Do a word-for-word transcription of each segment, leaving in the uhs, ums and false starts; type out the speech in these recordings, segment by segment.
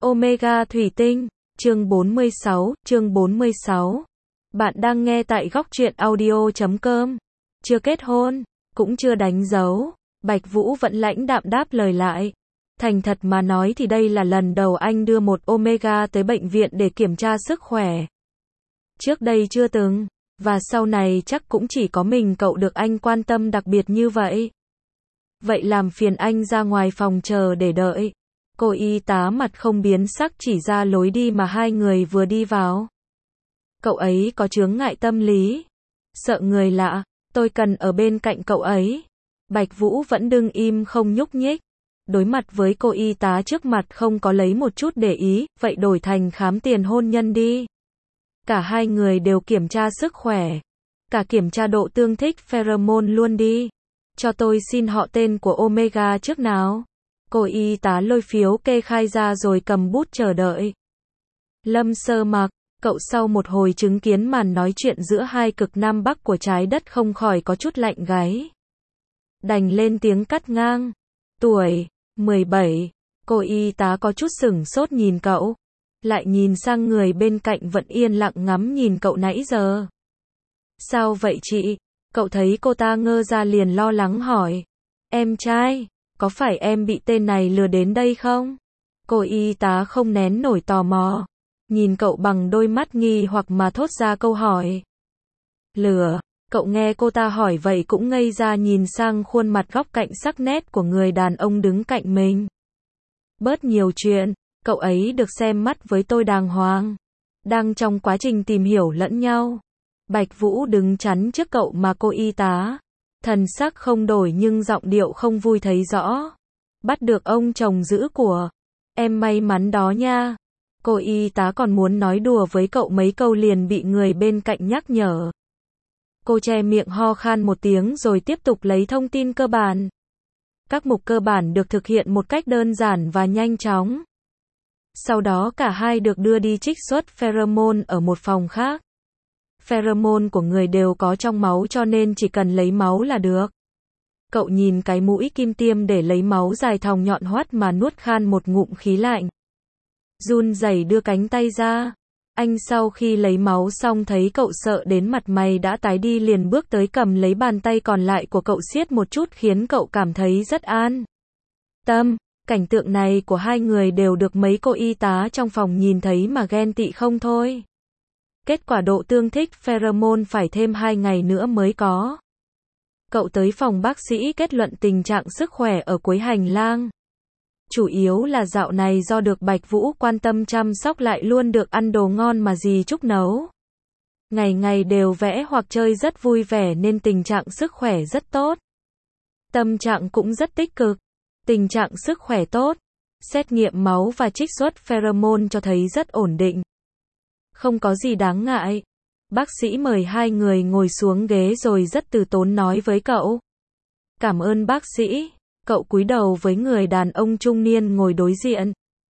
Omega Thủy Tinh, chương bốn mươi sáu, chương bốn mươi sáu. Bạn đang nghe tại góc truyện audio chấm com. Chưa kết hôn, cũng chưa đánh dấu. Bạch Vũ vẫn lãnh đạm đáp lời lại. Thành thật mà nói thì đây là lần đầu anh đưa một Omega tới bệnh viện để kiểm tra sức khỏe. Trước đây chưa từng, và sau này chắc cũng chỉ có mình cậu được anh quan tâm đặc biệt như vậy. Vậy làm phiền anh ra ngoài phòng chờ để đợi. Cô y tá mặt không biến sắc chỉ ra lối đi mà hai người vừa đi vào. Cậu ấy có chướng ngại tâm lý. Sợ người lạ, tôi cần ở bên cạnh cậu ấy. Bạch Vũ vẫn đứng im không nhúc nhích. Đối mặt với cô y tá trước mặt không có lấy một chút để ý, vậy đổi thành khám tiền hôn nhân đi. Cả hai người đều kiểm tra sức khỏe. Cả kiểm tra độ tương thích pheromone luôn đi. Cho tôi xin họ tên của Omega trước nào. Cô y tá lôi phiếu kê khai ra rồi cầm bút chờ đợi. Lâm Sơ Mặc, cậu sau một hồi chứng kiến màn nói chuyện giữa hai cực Nam Bắc của trái đất không khỏi có chút lạnh gáy. Đành lên tiếng cắt ngang. Tuổi, mười bảy. Cô y tá có chút sửng sốt nhìn cậu. Lại nhìn sang người bên cạnh vẫn yên lặng ngắm nhìn cậu nãy giờ. Sao vậy chị? Cậu thấy cô ta ngơ ra liền lo lắng hỏi. Em trai, có phải em bị tên này lừa đến đây không? Cô y tá không nén nổi tò mò. Nhìn cậu bằng đôi mắt nghi hoặc mà thốt ra câu hỏi. Lừa, cậu nghe cô ta hỏi vậy cũng ngây ra nhìn sang khuôn mặt góc cạnh sắc nét của người đàn ông đứng cạnh mình. Bớt nhiều chuyện, cậu ấy được xem mắt với tôi đàng hoàng. Đang trong quá trình tìm hiểu lẫn nhau. Bạch Vũ đứng chắn trước cậu mà cô y tá. Thần sắc không đổi nhưng giọng điệu không vui thấy rõ. Bắt được ông chồng giữ của. Em may mắn đó nha. Cô y tá còn muốn nói đùa với cậu mấy câu liền bị người bên cạnh nhắc nhở. Cô che miệng ho khan một tiếng rồi tiếp tục lấy thông tin cơ bản. Các mục cơ bản được thực hiện một cách đơn giản và nhanh chóng. Sau đó cả hai được đưa đi trích xuất pheromone ở một phòng khác. Pheromone của người đều có trong máu cho nên chỉ cần lấy máu là được. Cậu nhìn cái mũi kim tiêm để lấy máu dài thòng nhọn hoắt mà nuốt khan một ngụm khí lạnh. Run rẩy đưa cánh tay ra. Anh sau khi lấy máu xong thấy cậu sợ đến mặt mày đã tái đi liền bước tới cầm lấy bàn tay còn lại của cậu siết một chút khiến cậu cảm thấy rất an tâm. Cảnh tượng này của hai người đều được mấy cô y tá trong phòng nhìn thấy mà ghen tị không thôi. Kết quả độ tương thích pheromone phải thêm hai ngày nữa mới có. Cậu tới phòng bác sĩ kết luận tình trạng sức khỏe ở cuối hành lang. Chủ yếu là dạo này do được Bạch Vũ quan tâm chăm sóc lại luôn được ăn đồ ngon mà dì Trúc nấu. Ngày ngày đều vẽ hoặc chơi rất vui vẻ nên tình trạng sức khỏe rất tốt. Tâm trạng cũng rất tích cực. Tình trạng sức khỏe tốt. Xét nghiệm máu và trích xuất pheromone cho thấy rất ổn định. Không có gì đáng ngại. Bác sĩ mời hai người ngồi xuống ghế rồi rất từ tốn nói với cậu. Cảm ơn bác sĩ. Cậu cúi đầu với người đàn ông trung niên ngồi đối diện.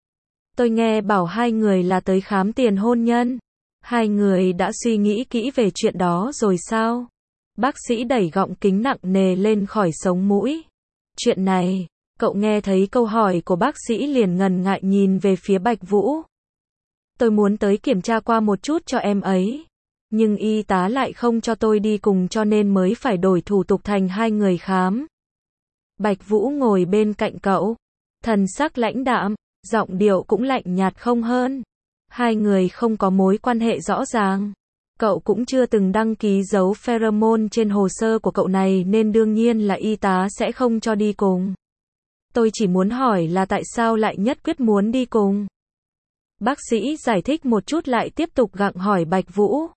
Tôi nghe bảo hai người là tới khám tiền hôn nhân. Hai người đã suy nghĩ kỹ về chuyện đó rồi sao? Bác sĩ đẩy gọng kính nặng nề lên khỏi sống mũi. Chuyện này, cậu nghe thấy câu hỏi của bác sĩ liền ngần ngại nhìn về phía Bạch Vũ. Tôi muốn tới kiểm tra qua một chút cho em ấy. Nhưng y tá lại không cho tôi đi cùng cho nên mới phải đổi thủ tục thành hai người khám. Bạch Vũ ngồi bên cạnh cậu. Thần sắc lãnh đạm, giọng điệu cũng lạnh nhạt không hơn. Hai người không có mối quan hệ rõ ràng. Cậu cũng chưa từng đăng ký dấu pheromone trên hồ sơ của cậu này nên đương nhiên là y tá sẽ không cho đi cùng. Tôi chỉ muốn hỏi là tại sao lại nhất quyết muốn đi cùng. Bác sĩ giải thích một chút lại tiếp tục gặng hỏi Bạch Vũ.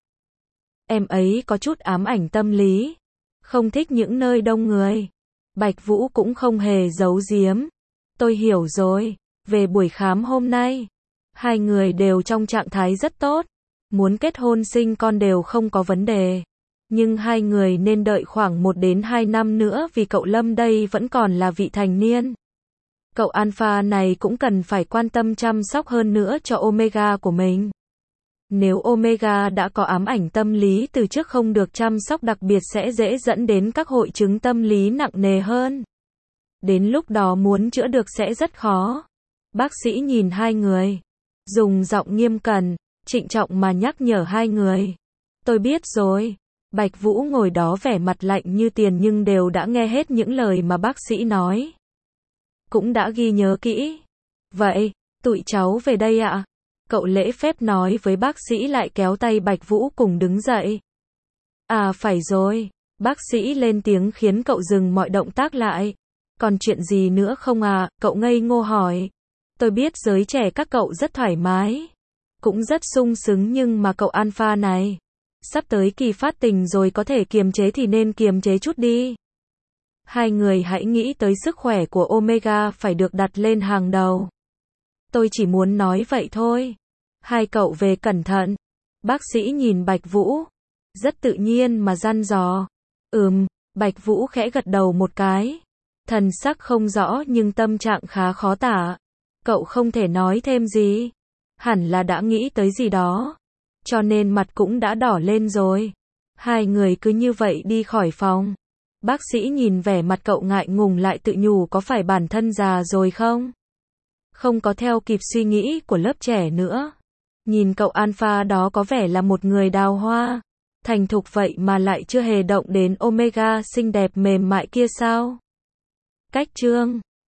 Em ấy có chút ám ảnh tâm lý. Không thích những nơi đông người. Bạch Vũ cũng không hề giấu giếm. Tôi hiểu rồi. Về buổi khám hôm nay, hai người đều trong trạng thái rất tốt. Muốn kết hôn sinh con đều không có vấn đề. Nhưng hai người nên đợi khoảng một đến hai năm nữa vì cậu Lâm đây vẫn còn là vị thành niên. Cậu Alpha này cũng cần phải quan tâm chăm sóc hơn nữa cho Omega của mình. Nếu Omega đã có ám ảnh tâm lý từ trước không được chăm sóc đặc biệt sẽ dễ dẫn đến các hội chứng tâm lý nặng nề hơn. Đến lúc đó muốn chữa được sẽ rất khó. Bác sĩ nhìn hai người, Dùng giọng nghiêm cẩn, trịnh trọng mà nhắc nhở hai người. Tôi biết rồi. Bạch Vũ ngồi đó vẻ mặt lạnh như tiền nhưng đều đã nghe hết những lời mà bác sĩ nói. Cũng đã ghi nhớ kỹ. Vậy, tụi cháu về đây ạ. Cậu lễ phép nói với bác sĩ lại kéo tay Bạch Vũ cùng đứng dậy. À phải rồi. Bác sĩ lên tiếng khiến cậu dừng mọi động tác lại. Còn chuyện gì nữa không à? Cậu ngây ngô hỏi. Tôi biết giới trẻ các cậu rất thoải mái. Cũng rất sung sướng nhưng mà cậu Alpha này. Sắp tới kỳ phát tình rồi, có thể kiềm chế thì nên kiềm chế chút đi. Hai người hãy nghĩ tới sức khỏe của Omega phải được đặt lên hàng đầu. Tôi chỉ muốn nói vậy thôi. Hai cậu về cẩn thận. Bác sĩ nhìn Bạch Vũ. Rất tự nhiên mà dặn dò. Ừm, Bạch Vũ khẽ gật đầu một cái. Thần sắc không rõ nhưng tâm trạng khá khó tả. Cậu không thể nói thêm gì. Hẳn là đã nghĩ tới gì đó. Cho nên mặt cũng đã đỏ lên rồi. Hai người cứ như vậy đi khỏi phòng. Bác sĩ nhìn vẻ mặt cậu ngại ngùng lại tự nhủ có phải bản thân già rồi không? Không có theo kịp suy nghĩ của lớp trẻ nữa. Nhìn cậu Alpha đó có vẻ là một người đào hoa. Thành thục vậy mà lại chưa hề động đến Omega xinh đẹp mềm mại kia sao? Cách chương